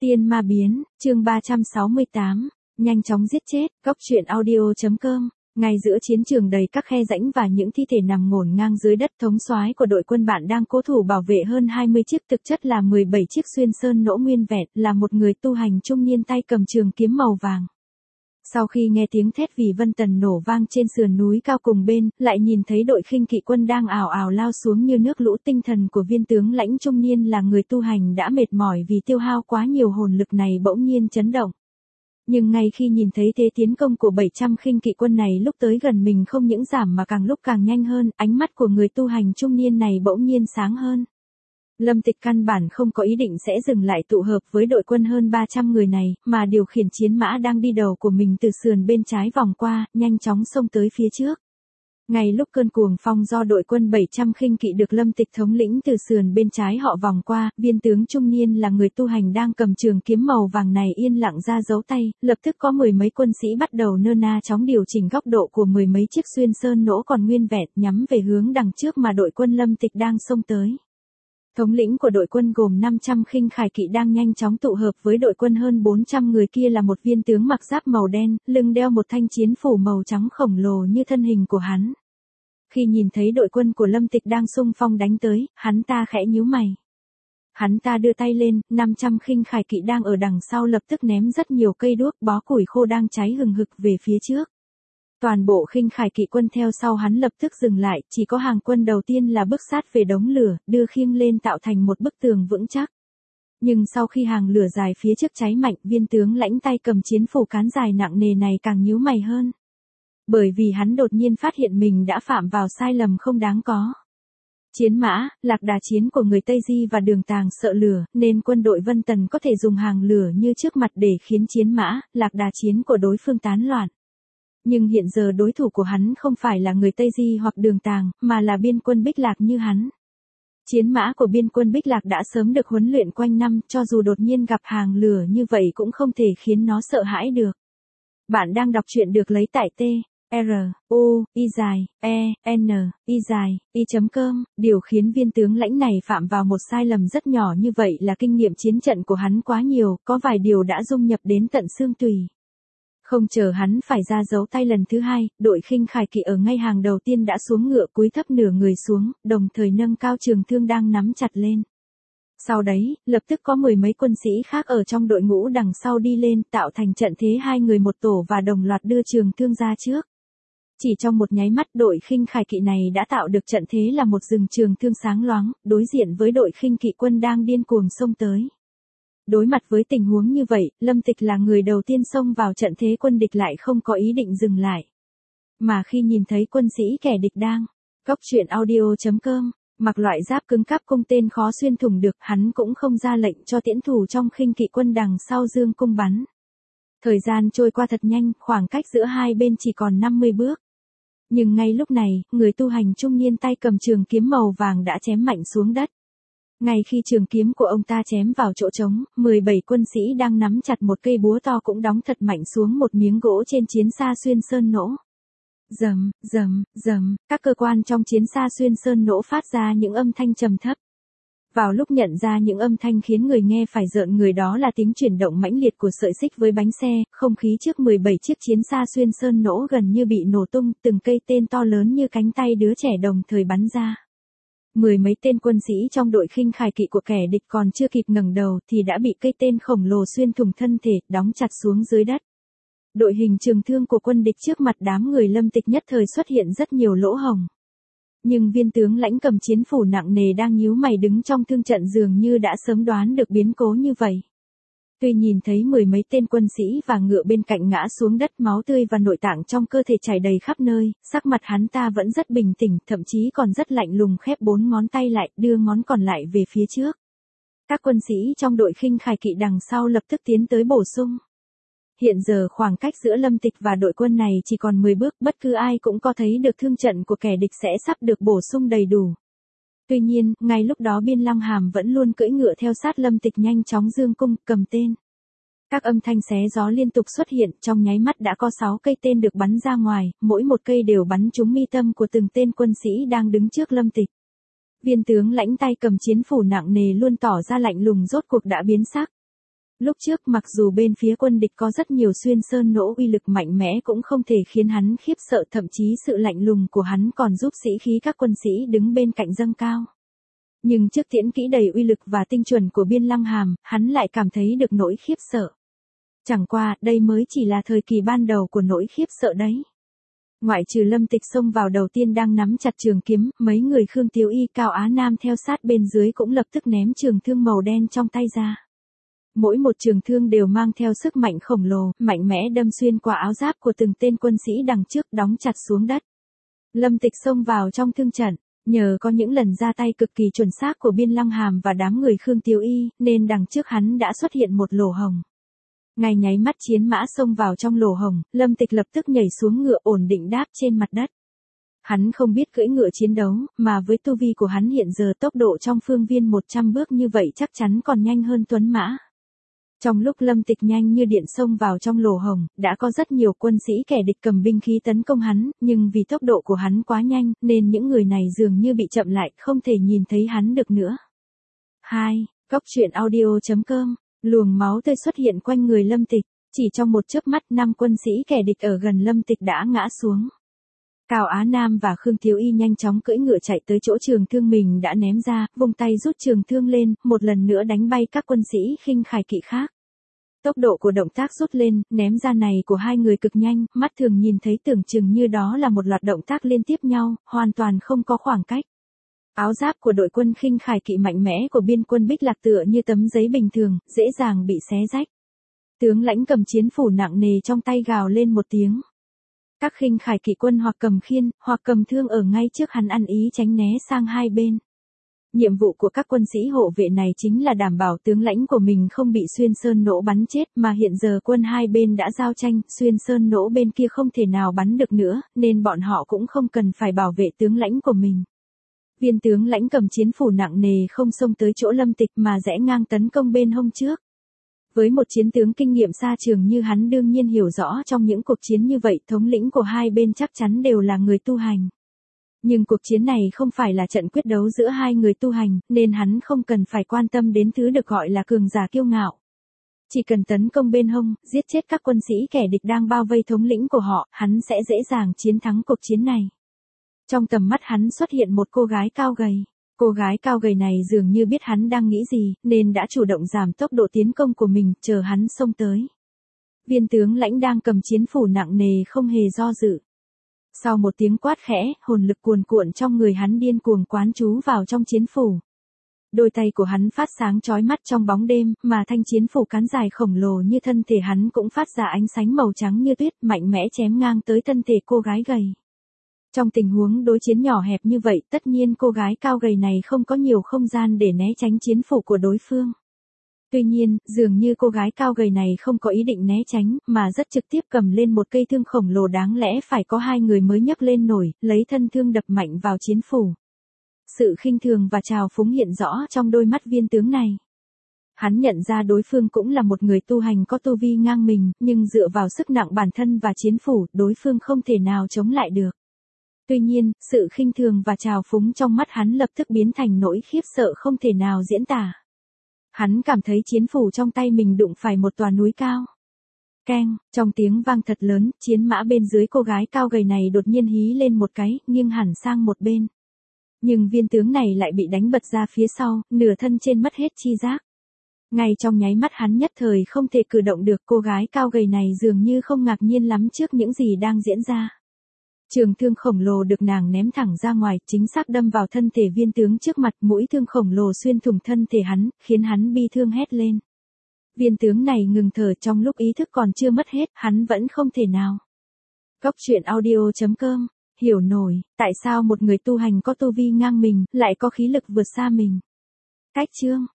Tiên ma biến, chương 368, nhanh chóng giết chết, góc truyện audio.com. Ngay giữa chiến trường đầy các khe rãnh và những thi thể nằm ngổn ngang dưới đất, thống soái của đội quân bạn đang cố thủ bảo vệ hơn 20 chiếc, thực chất là 17 chiếc xuyên sơn nỗ nguyên vẹn, là một người tu hành trung niên tay cầm trường kiếm màu vàng. Sau khi nghe tiếng thét vì vân tần nổ vang trên sườn núi cao cùng bên, lại nhìn thấy đội khinh kỵ quân đang ào ào lao xuống như nước lũ, tinh thần của viên tướng lãnh trung niên là người tu hành đã mệt mỏi vì tiêu hao quá nhiều hồn lực này bỗng nhiên chấn động. Nhưng ngay khi nhìn thấy thế tiến công của 700 khinh kỵ quân này lúc tới gần mình không những giảm mà càng lúc càng nhanh hơn, ánh mắt của người tu hành trung niên này bỗng nhiên sáng hơn. Lâm Tịch căn bản không có ý định sẽ dừng lại tụ hợp với đội quân hơn 300 người này, mà điều khiển chiến mã đang đi đầu của mình từ sườn bên trái vòng qua, nhanh chóng xông tới phía trước. Ngay lúc cơn cuồng phong do đội quân 700 khinh kỵ được Lâm Tịch thống lĩnh từ sườn bên trái họ vòng qua, viên tướng trung niên là người tu hành đang cầm trường kiếm màu vàng này yên lặng ra dấu tay, lập tức có mười mấy quân sĩ bắt đầu nơ na chóng điều chỉnh góc độ của mười mấy chiếc xuyên sơn nỗ còn nguyên vẹn nhắm về hướng đằng trước mà đội quân Lâm Tịch đang xông tới. Thống lĩnh của đội quân gồm 500 khinh khải kỵ đang nhanh chóng tụ hợp với đội quân hơn 400 người kia là một viên tướng mặc giáp màu đen, lưng đeo một thanh chiến phủ màu trắng khổng lồ như thân hình của hắn. Khi nhìn thấy đội quân của Lâm Tịch đang xung phong đánh tới, hắn ta khẽ nhíu mày. Hắn ta đưa tay lên, 500 khinh khải kỵ đang ở đằng sau lập tức ném rất nhiều cây đuốc bó củi khô đang cháy hừng hực về phía trước. Toàn bộ khinh khải kỵ quân theo sau hắn lập tức dừng lại, chỉ có hàng quân đầu tiên là bước sát về đống lửa, đưa khiêng lên tạo thành một bức tường vững chắc. Nhưng sau khi hàng lửa dài phía trước cháy mạnh, viên tướng lãnh tay cầm chiến phủ cán dài nặng nề này càng nhíu mày hơn. Bởi vì hắn đột nhiên phát hiện mình đã phạm vào sai lầm không đáng có. Chiến mã, lạc đà chiến của người Tây Di và Đường Tàng sợ lửa, nên quân đội Vân Tần có thể dùng hàng lửa như trước mặt để khiến chiến mã, lạc đà chiến của đối phương tán loạn. Nhưng hiện giờ đối thủ của hắn không phải là người Tây Di hoặc Đường Tàng, mà là biên quân Bích Lạc như hắn. Chiến mã của biên quân Bích Lạc đã sớm được huấn luyện quanh năm, cho dù đột nhiên gặp hàng lửa như vậy cũng không thể khiến nó sợ hãi được. Bạn đang đọc truyện được lấy tại t-r-u-i-e-n-i-i.com. Điều khiến viên tướng lãnh này phạm vào một sai lầm rất nhỏ như vậy là kinh nghiệm chiến trận của hắn quá nhiều, có vài điều đã dung nhập đến tận xương tủy. Không chờ hắn phải ra dấu tay lần thứ hai, đội khinh khải kỵ ở ngay hàng đầu tiên đã xuống ngựa cúi thấp nửa người xuống, đồng thời nâng cao trường thương đang nắm chặt lên. Sau đấy, lập tức có mười mấy quân sĩ khác ở trong đội ngũ đằng sau đi lên, tạo thành trận thế hai người một tổ và đồng loạt đưa trường thương ra trước. Chỉ trong một nháy mắt đội khinh khải kỵ này đã tạo được trận thế là một rừng trường thương sáng loáng, đối diện với đội khinh kỵ quân đang điên cuồng xông tới. Đối mặt với tình huống như vậy, Lâm Tịch là người đầu tiên xông vào trận thế quân địch lại không có ý định dừng lại. Mà khi nhìn thấy quân sĩ kẻ địch đang, góc truyện audio.com, mặc loại giáp cứng cáp cung tên khó xuyên thủng được, hắn cũng không ra lệnh cho tiễn thủ trong khinh kỵ quân đằng sau dương cung bắn. Thời gian trôi qua thật nhanh, khoảng cách giữa hai bên chỉ còn 50 bước. Nhưng ngay lúc này, người tu hành trung niên tay cầm trường kiếm màu vàng đã chém mạnh xuống đất. Ngay khi trường kiếm của ông ta chém vào chỗ trống, 17 quân sĩ đang nắm chặt một cây búa to cũng đóng thật mạnh xuống một miếng gỗ trên chiến xa xuyên sơn nỗ. Rầm, rầm, rầm, các cơ quan trong chiến xa xuyên sơn nỗ phát ra những âm thanh trầm thấp. Vào lúc nhận ra những âm thanh khiến người nghe phải rợn người đó là tiếng chuyển động mãnh liệt của sợi xích với bánh xe, không khí trước 17 chiếc chiến xa xuyên sơn nỗ gần như bị nổ tung, từng cây tên to lớn như cánh tay đứa trẻ đồng thời bắn ra. Mười mấy tên quân sĩ trong đội khinh khải kỵ của kẻ địch còn chưa kịp ngẩng đầu thì đã bị cây tên khổng lồ xuyên thủng thân thể, đóng chặt xuống dưới đất. Đội hình trường thương của quân địch trước mặt đám người Lâm Tịch nhất thời xuất hiện rất nhiều lỗ hổng. Nhưng viên tướng lãnh cầm chiến phủ nặng nề đang nhíu mày đứng trong thương trận dường như đã sớm đoán được biến cố như vậy. Tuy nhìn thấy mười mấy tên quân sĩ và ngựa bên cạnh ngã xuống đất, máu tươi và nội tạng trong cơ thể chảy đầy khắp nơi, sắc mặt hắn ta vẫn rất bình tĩnh, thậm chí còn rất lạnh lùng, khép 4 ngón tay lại, đưa ngón còn lại về phía trước. Các quân sĩ trong đội khinh khải kỵ đằng sau lập tức tiến tới bổ sung. Hiện giờ khoảng cách giữa Lâm Tịch và đội quân này chỉ còn 10 bước, bất cứ ai cũng có thấy được thương trận của kẻ địch sẽ sắp được bổ sung đầy đủ. Tuy nhiên, ngay lúc đó Biên Lăng Hàm vẫn luôn cưỡi ngựa theo sát Lâm Tịch nhanh chóng dương cung, cầm tên. Các âm thanh xé gió liên tục xuất hiện, trong nháy mắt đã có 6 cây tên được bắn ra ngoài, mỗi một cây đều bắn trúng mi tâm của từng tên quân sĩ đang đứng trước Lâm Tịch. Viên tướng lãnh tay cầm chiến phủ nặng nề luôn tỏ ra lạnh lùng rốt cuộc đã biến sắc. Lúc trước mặc dù bên phía quân địch có rất nhiều xuyên sơn nỗ uy lực mạnh mẽ cũng không thể khiến hắn khiếp sợ, thậm chí sự lạnh lùng của hắn còn giúp sĩ khí các quân sĩ đứng bên cạnh dâng cao. Nhưng trước tiễn kỹ đầy uy lực và tinh chuẩn của Biên Lăng Hàm, hắn lại cảm thấy được nỗi khiếp sợ. Chẳng qua, đây mới chỉ là thời kỳ ban đầu của nỗi khiếp sợ đấy. Ngoại trừ Lâm Tịch xông vào đầu tiên đang nắm chặt trường kiếm, mấy người Khương Tiếu Y, Cao Á Nam theo sát bên dưới cũng lập tức ném trường thương màu đen trong tay ra. Mỗi một trường thương đều mang theo sức mạnh khổng lồ, mạnh mẽ đâm xuyên qua áo giáp của từng tên quân sĩ đằng trước, đóng chặt xuống đất. Lâm Tịch xông vào trong thương trận, nhờ có những lần ra tay cực kỳ chuẩn xác của Biên Lăng Hàm và đám người Khương Tiếu Y, nên đằng trước hắn đã xuất hiện một lỗ hổng. Ngay nháy mắt chiến mã xông vào trong lỗ hổng, Lâm Tịch lập tức nhảy xuống ngựa ổn định đáp trên mặt đất. Hắn không biết cưỡi ngựa chiến đấu, mà với tu vi của hắn hiện giờ tốc độ trong phương viên 100 bước như vậy chắc chắn còn nhanh hơn tuấn mã. Trong lúc Lâm Tịch nhanh như điện xông vào trong lỗ hổng, đã có rất nhiều quân sĩ kẻ địch cầm binh khí tấn công hắn, nhưng vì tốc độ của hắn quá nhanh, nên những người này dường như bị chậm lại, không thể nhìn thấy hắn được nữa. 2. Góc truyện audio.com. Luồng máu tươi xuất hiện quanh người Lâm Tịch, chỉ trong một chớp mắt 5 quân sĩ kẻ địch ở gần Lâm Tịch đã ngã xuống. Cao Á Nam và Khương Tiếu Y nhanh chóng cưỡi ngựa chạy tới chỗ trường thương mình đã ném ra, vung tay rút trường thương lên, một lần nữa đánh bay các quân sĩ khinh khải kỵ khác. Tốc độ của động tác rút lên, ném ra này của hai người cực nhanh, mắt thường nhìn thấy tưởng chừng như đó là một loạt động tác liên tiếp nhau, hoàn toàn không có khoảng cách. Áo giáp của đội quân khinh khải kỵ mạnh mẽ của biên quân Bích Lạc tựa như tấm giấy bình thường, dễ dàng bị xé rách. Tướng lãnh cầm chiến phủ nặng nề trong tay gào lên một tiếng. Các khinh khải kỵ quân hoặc cầm khiên, hoặc cầm thương ở ngay trước hắn ăn ý tránh né sang hai bên. Nhiệm vụ của các quân sĩ hộ vệ này chính là đảm bảo tướng lãnh của mình không bị xuyên sơn nỗ bắn chết, mà hiện giờ quân hai bên đã giao tranh, xuyên sơn nỗ bên kia không thể nào bắn được nữa, nên bọn họ cũng không cần phải bảo vệ tướng lãnh của mình. Viên tướng lãnh cầm chiến phủ nặng nề không xông tới chỗ Lâm Tịch mà rẽ ngang tấn công bên hông trước. Với một chiến tướng kinh nghiệm xa trường như hắn đương nhiên hiểu rõ trong những cuộc chiến như vậy thống lĩnh của hai bên chắc chắn đều là người tu hành. Nhưng cuộc chiến này không phải là trận quyết đấu giữa hai người tu hành, nên hắn không cần phải quan tâm đến thứ được gọi là cường giả kiêu ngạo. Chỉ cần tấn công bên hông, giết chết các quân sĩ kẻ địch đang bao vây thống lĩnh của họ, hắn sẽ dễ dàng chiến thắng cuộc chiến này. Trong tầm mắt hắn xuất hiện một cô gái cao gầy. Cô gái cao gầy này dường như biết hắn đang nghĩ gì, nên đã chủ động giảm tốc độ tiến công của mình, chờ hắn xông tới. Viên tướng lãnh đang cầm chiến phủ nặng nề không hề do dự. Sau một tiếng quát khẽ, hồn lực cuồn cuộn trong người hắn điên cuồng quán trú vào trong chiến phủ. Đôi tay của hắn phát sáng chói mắt trong bóng đêm, mà thanh chiến phủ cán dài khổng lồ như thân thể hắn cũng phát ra ánh sáng màu trắng như tuyết, mạnh mẽ chém ngang tới thân thể cô gái gầy. Trong tình huống đối chiến nhỏ hẹp như vậy, tất nhiên cô gái cao gầy này không có nhiều không gian để né tránh chiến phủ của đối phương. Tuy nhiên, dường như cô gái cao gầy này không có ý định né tránh, mà rất trực tiếp cầm lên một cây thương khổng lồ đáng lẽ phải có hai người mới nhấc lên nổi, lấy thân thương đập mạnh vào chiến phủ. Sự khinh thường và trào phúng hiện rõ trong đôi mắt viên tướng này. Hắn nhận ra đối phương cũng là một người tu hành có tu vi ngang mình, nhưng dựa vào sức nặng bản thân và chiến phủ, đối phương không thể nào chống lại được. Tuy nhiên, sự khinh thường và trào phúng trong mắt hắn lập tức biến thành nỗi khiếp sợ không thể nào diễn tả. Hắn cảm thấy chiến phủ trong tay mình đụng phải một tòa núi cao. Keng, trong tiếng vang thật lớn, chiến mã bên dưới cô gái cao gầy này đột nhiên hí lên một cái, nghiêng hẳn sang một bên. Nhưng viên tướng này lại bị đánh bật ra phía sau, nửa thân trên mất hết chi giác. Ngay trong nháy mắt hắn nhất thời không thể cử động được, cô gái cao gầy này dường như không ngạc nhiên lắm trước những gì đang diễn ra. Trường thương khổng lồ được nàng ném thẳng ra ngoài, chính xác đâm vào thân thể viên tướng trước mặt, mũi thương khổng lồ xuyên thủng thân thể hắn, khiến hắn bi thương hét lên. Viên tướng này ngừng thở, trong lúc ý thức còn chưa mất hết, hắn vẫn không thể nào. Góc truyện audio.com, hiểu nổi, tại sao một người tu hành có tu vi ngang mình, lại có khí lực vượt xa mình. Cách chương.